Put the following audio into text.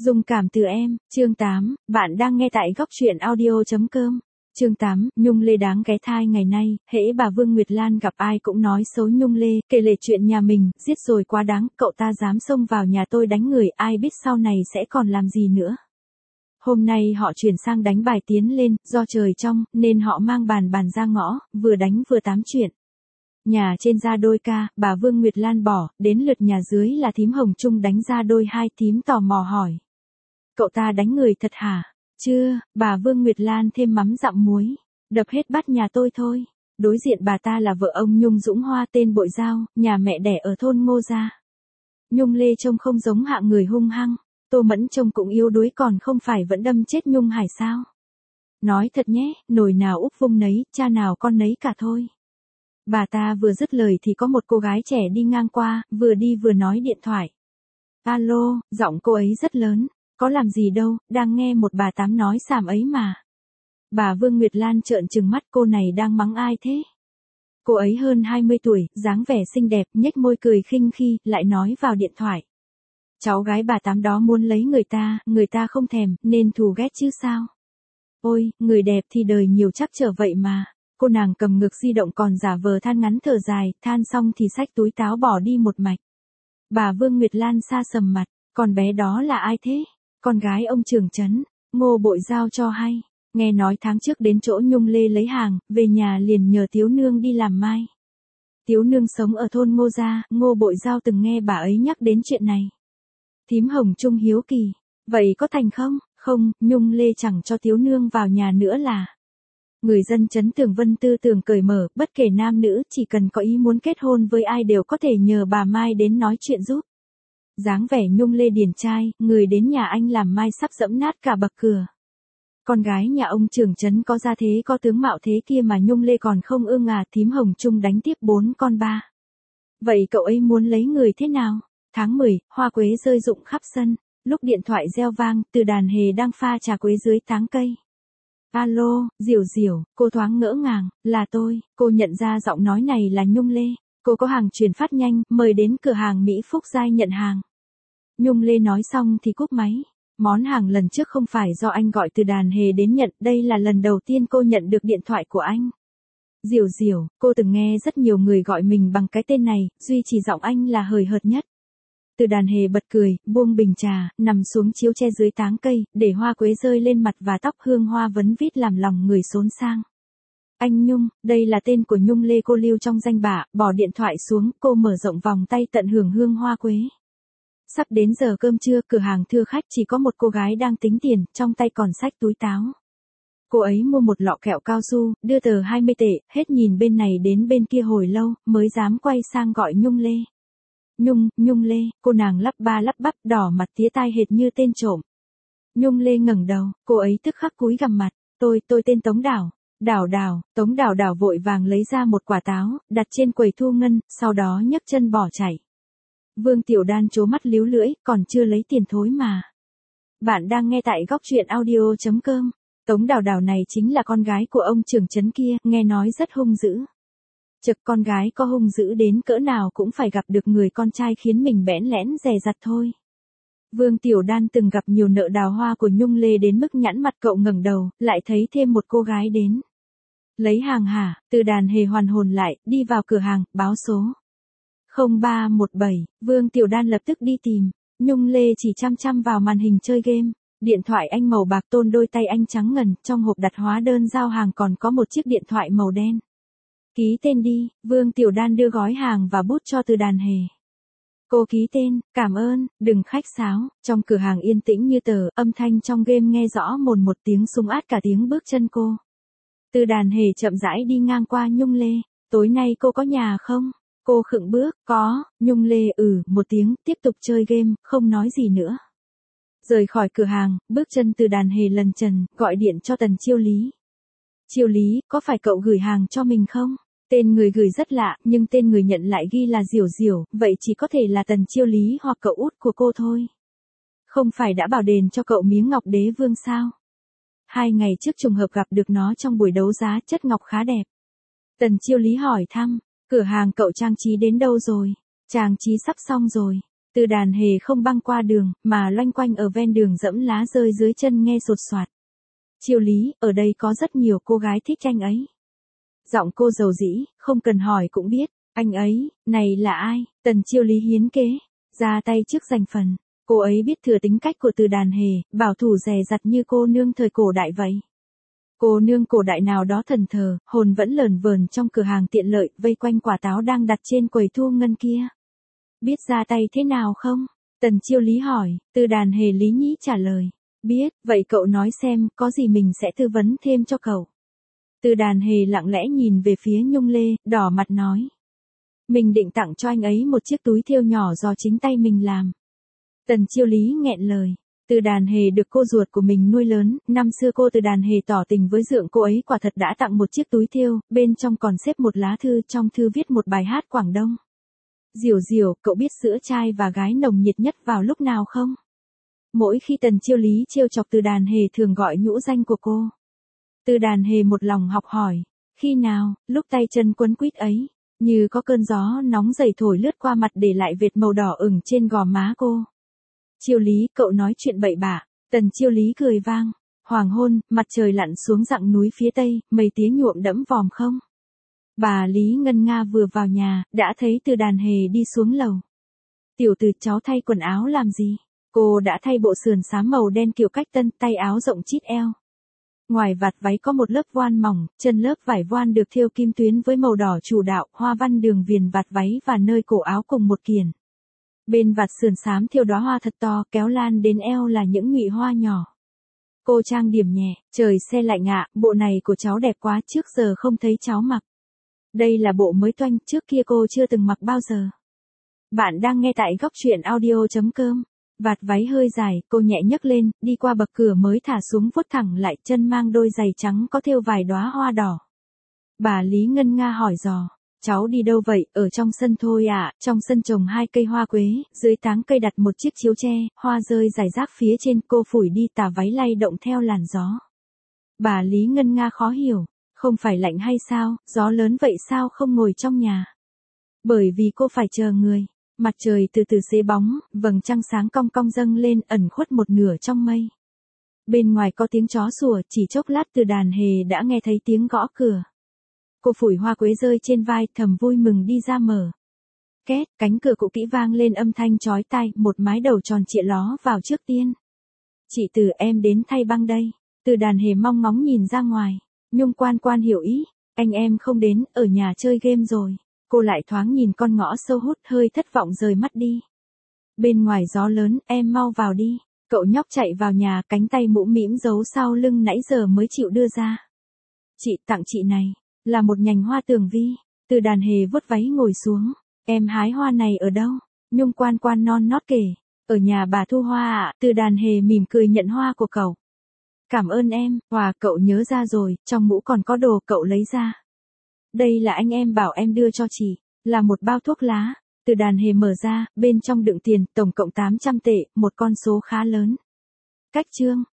Dung cảm từ em, chương 8, bạn đang nghe tại góc truyện audio.com. Chương 8, Nhung Lê đáng ghé thai ngày nay, hễ bà Vương Nguyệt Lan gặp ai cũng nói xấu Nhung Lê, kể lể chuyện nhà mình, giết rồi quá đáng, cậu ta dám xông vào nhà tôi đánh người, ai biết sau này sẽ còn làm gì nữa. Hôm nay họ chuyển sang đánh bài tiến lên, do trời trong, nên họ mang bàn ra ngõ, vừa đánh vừa tám chuyện. Nhà trên ra đôi ca, bà Vương Nguyệt Lan bỏ, đến lượt nhà dưới là thím Hồng Trung đánh ra đôi hai, thím tò mò hỏi. Cậu ta đánh người thật hả? Chưa, bà Vương Nguyệt Lan thêm mắm dặm muối. Đập hết bát nhà tôi thôi. Đối diện bà ta là vợ ông Nhung Dũng Hoa tên Bội Giao, nhà mẹ đẻ ở thôn Ngô Gia. Nhung Lê trông không giống hạng người hung hăng. Tô Mẫn trông cũng yếu đuối còn không phải vẫn đâm chết Nhung Hải sao? Nói thật nhé, nồi nào úp vung nấy, cha nào con nấy cả thôi. Bà ta vừa dứt lời thì có một cô gái trẻ đi ngang qua, vừa đi vừa nói điện thoại. Alo, giọng cô ấy rất lớn. Có làm gì đâu, đang nghe một bà tám nói xàm ấy mà. Bà Vương Nguyệt Lan trợn trừng mắt, cô này đang mắng ai thế? Cô ấy hơn 20 tuổi, dáng vẻ xinh đẹp, nhếch môi cười khinh khi, lại nói vào điện thoại. Cháu gái bà tám đó muốn lấy người ta không thèm, nên thù ghét chứ sao? Ôi, người đẹp thì đời nhiều chắc trở vậy mà. Cô nàng cầm ngực di động còn giả vờ than ngắn thở dài, than xong thì xách túi táo bỏ đi một mạch. Bà Vương Nguyệt Lan sa sầm mặt, con bé đó là ai thế? Con gái ông trưởng trấn, Ngô Bội Giao cho hay. Nghe nói tháng trước đến chỗ Nhung Lê lấy hàng, về nhà liền nhờ Tiếu Nương đi làm mai. Tiếu Nương sống ở thôn Ngô Gia, Ngô Bội Giao từng nghe bà ấy nhắc đến chuyện này. Thím Hồng Trung hiếu kỳ, vậy có thành không? Không, Nhung Lê chẳng cho Tiếu Nương vào nhà nữa là. Người dân trấn Tường Vân tư tưởng cởi mở, bất kể nam nữ, chỉ cần có ý muốn kết hôn với ai đều có thể nhờ bà Mai đến nói chuyện giúp. Dáng vẻ Nhung Lê điển trai, người đến nhà anh làm mai sắp dẫm nát cả bậc cửa. Con gái nhà ông trưởng trấn có gia thế có tướng mạo thế kia mà Nhung Lê còn không ưng à, thím Hồng Trung đánh tiếp 4 con ba. Vậy cậu ấy muốn lấy người thế nào? Tháng 10, hoa quế rơi rụng khắp sân, lúc điện thoại reo vang, Từ Đàn Hề đang pha trà quế dưới táng cây. Alo, Diểu Diểu, cô thoáng ngỡ ngàng, là tôi, cô nhận ra giọng nói này là Nhung Lê. Cô có hàng chuyển phát nhanh, mời đến cửa hàng Mỹ Phúc Giai nhận hàng. Nhung Lê nói xong thì cúp máy. Món hàng lần trước không phải do anh gọi Từ Đàn Hề đến nhận, đây là lần đầu tiên cô nhận được điện thoại của anh. Diểu Diểu, cô từng nghe rất nhiều người gọi mình bằng cái tên này, duy chỉ giọng anh là hời hợt nhất. Từ Đàn Hề bật cười, buông bình trà, nằm xuống chiếu tre dưới táng cây, để hoa quế rơi lên mặt và tóc, hương hoa vấn vít làm lòng người xốn sang. Anh Nhung, đây là tên của Nhung Lê, cô lưu trong danh bạ, bỏ điện thoại xuống, cô mở rộng vòng tay tận hưởng hương hoa quế. Sắp đến giờ cơm trưa, cửa hàng thưa khách, chỉ có một cô gái đang tính tiền, trong tay còn xách túi táo. Cô ấy mua một lọ kẹo cao su, đưa tờ 20 tệ, hết nhìn bên này đến bên kia hồi lâu, mới dám quay sang gọi Nhung Lê. Nhung Lê, cô nàng lắp ba lắp bắp, đỏ mặt tía tai hệt như tên trộm. Nhung Lê ngẩng đầu, cô ấy tức khắc cúi gằm mặt, tôi tên Tống Đảo. Tống Đảo vội vàng lấy ra một quả táo, đặt trên quầy thu ngân, sau đó nhấc chân bỏ chạy. Vương Tiểu Đan trố mắt líu lưỡi, còn chưa lấy tiền thối mà. Bạn đang nghe tại góc truyện audio.com. Tống Đảo này chính là con gái của ông trưởng trấn kia, nghe nói rất hung dữ. Chực, con gái có hung dữ đến cỡ nào cũng phải gặp được người con trai khiến mình bẽn lẽn dè dặt thôi. Vương Tiểu Đan từng gặp nhiều nợ đào hoa của Nhung Lê đến mức nhẵn mặt, cậu ngẩng đầu, lại thấy thêm một cô gái đến. Lấy hàng hả? Từ Đàn Hề hoàn hồn lại, đi vào cửa hàng, báo số 0317, Vương Tiểu Đan lập tức đi tìm. Nhung Lê chỉ chăm vào màn hình chơi game. Điện thoại anh màu bạc tôn, đôi tay anh trắng ngần, trong hộp đặt hóa đơn giao hàng còn có một chiếc điện thoại màu đen. Ký tên đi, Vương Tiểu Đan đưa gói hàng và bút cho Từ Đàn Hề. Cô ký tên, cảm ơn, đừng khách sáo. Trong cửa hàng yên tĩnh như tờ, âm thanh trong game nghe rõ mồn một, tiếng súng át cả tiếng bước chân cô. Từ Đàn Hề chậm rãi đi ngang qua Nhung Lê. Tối nay cô có nhà không? Cô khựng bước, có. Nhung Lê một tiếng, tiếp tục chơi game, không nói gì nữa. Rời khỏi cửa hàng, bước chân Từ Đàn Hề lần trần, gọi điện cho Tần Chiêu Lý. Chiêu Lý, có phải cậu gửi hàng cho mình không? Tên người gửi rất lạ, nhưng tên người nhận lại ghi là Diểu Diểu, vậy chỉ có thể là Tần Chiêu Lý hoặc cậu út của cô thôi. Không phải đã bảo đền cho cậu miếng ngọc đế vương sao? 2 ngày trước trùng hợp gặp được nó trong buổi đấu giá, chất ngọc khá đẹp. Tần Chiêu Lý hỏi thăm, cửa hàng cậu trang trí đến đâu rồi? Trang trí sắp xong rồi. Từ Đàn Hề không băng qua đường, mà loanh quanh ở ven đường dẫm lá rơi dưới chân nghe sột soạt. Chiêu Lý, ở đây có rất nhiều cô gái thích anh ấy. Giọng cô dầu dĩ, không cần hỏi cũng biết, anh ấy, này là ai? Tần Chiêu Lý hiến kế, ra tay trước giành phần. Cô ấy biết thừa tính cách của Từ Đàn Hề, bảo thủ dè dặt như cô nương thời cổ đại vậy. Cô nương cổ đại nào đó thần thờ, hồn vẫn lờn vờn trong cửa hàng tiện lợi, vây quanh quả táo đang đặt trên quầy thu ngân kia. Biết ra tay thế nào không? Tần Chiêu Lý hỏi, Từ Đàn Hề lý nhí trả lời. Biết, vậy cậu nói xem, có gì mình sẽ tư vấn thêm cho cậu. Từ Đàn Hề lặng lẽ nhìn về phía Nhung Lê, đỏ mặt nói. Mình định tặng cho anh ấy một chiếc túi thêu nhỏ do chính tay mình làm. Tần Chiêu Lý nghẹn lời. Từ Đàn Hề được cô ruột của mình nuôi lớn, năm xưa cô Từ Đàn Hề tỏ tình với dượng cô ấy quả thật đã tặng một chiếc túi thêu, bên trong còn xếp một lá thư, trong thư viết một bài hát Quảng Đông. Diểu Diểu, cậu biết giữa trai và gái nồng nhiệt nhất vào lúc nào không? Mỗi khi Tần Chiêu Lý trêu chọc Từ Đàn Hề thường gọi nhũ danh của cô. Từ Đàn Hề một lòng học hỏi. Khi nào, lúc tay chân quấn quýt ấy, như có cơn gió nóng dày thổi lướt qua mặt để lại vệt màu đỏ ửng trên gò má cô. Chiêu Lý, cậu nói chuyện bậy bạ. Tần Chiêu Lý cười vang. Hoàng hôn, mặt trời lặn xuống dặng núi phía tây, mây tía nhuộm đẫm vòm không. Bà Lý Ngân Nga vừa vào nhà, đã thấy Từ Đàn Hề đi xuống lầu. Tiểu Từ, cháu thay quần áo làm gì? Cô đã thay bộ sườn xám màu đen kiểu cách tân, tay áo rộng chít eo. Ngoài vạt váy có một lớp voan mỏng, chân lớp vải voan được thêu kim tuyến với màu đỏ chủ đạo, hoa văn đường viền vạt váy và nơi cổ áo cùng một kiền. Bên vạt sườn xám thêu đóa hoa thật to, kéo lan đến eo là những nhụy hoa nhỏ. Cô trang điểm nhẹ, trời se lạnh ạ, bộ này của cháu đẹp quá, trước giờ không thấy cháu mặc. Đây là bộ mới toanh, trước kia cô chưa từng mặc bao giờ. Bạn đang nghe tại góc truyện audio.com. Vạt váy hơi dài, cô nhẹ nhấc lên, đi qua bậc cửa mới thả xuống vuốt thẳng lại, chân mang đôi giày trắng có thêu vài đóa hoa đỏ. Bà Lý Ngân Nga hỏi dò, cháu đi đâu vậy? Ở trong sân thôi ạ, trong sân trồng 2 cây hoa quế, dưới táng cây đặt một chiếc chiếu tre, hoa rơi rải rác phía trên, cô phủi đi tà váy lay động theo làn gió. Bà Lý Ngân Nga khó hiểu, không phải lạnh hay sao, gió lớn vậy sao không ngồi trong nhà? Bởi vì cô phải chờ người. Mặt trời từ từ xế bóng, vầng trăng sáng cong cong dâng lên, ẩn khuất một nửa trong mây. Bên ngoài có tiếng chó sủa, chỉ chốc lát Từ Đàn Hề đã nghe thấy tiếng gõ cửa. Cô phủi hoa quế rơi trên vai, thầm vui mừng đi ra mở. Két, cánh cửa cũ kỹ vang lên âm thanh chói tai, một mái đầu tròn trịa ló vào trước tiên. Chị Từ, em đến thay băng đây. Từ Đàn Hề mong ngóng nhìn ra ngoài. Nhung Quan Quan hiểu ý, anh em không đến, ở nhà chơi game rồi. Cô lại thoáng nhìn con ngõ sâu hút, hơi thất vọng rời mắt đi. Bên ngoài gió lớn, em mau vào đi. Cậu nhóc chạy vào nhà, cánh tay mũm mĩm giấu sau lưng nãy giờ mới chịu đưa ra. Chị, tặng chị này, là một nhành hoa tường vi. Từ Đàn Hề vuốt váy ngồi xuống. Em hái hoa này ở đâu? Nhung Quan Quan non nót kể. Ở nhà bà Thu Hoa ạ. Từ Đàn Hề mỉm cười nhận hoa của cậu. Cảm ơn em, Hòa, cậu nhớ ra rồi, trong mũ còn có đồ, cậu lấy ra. Đây là anh em bảo em đưa cho chị, là một bao thuốc lá. Từ Đàn Hề mở ra, bên trong đựng tiền, tổng cộng 800 tệ, một con số khá lớn. Cách chương.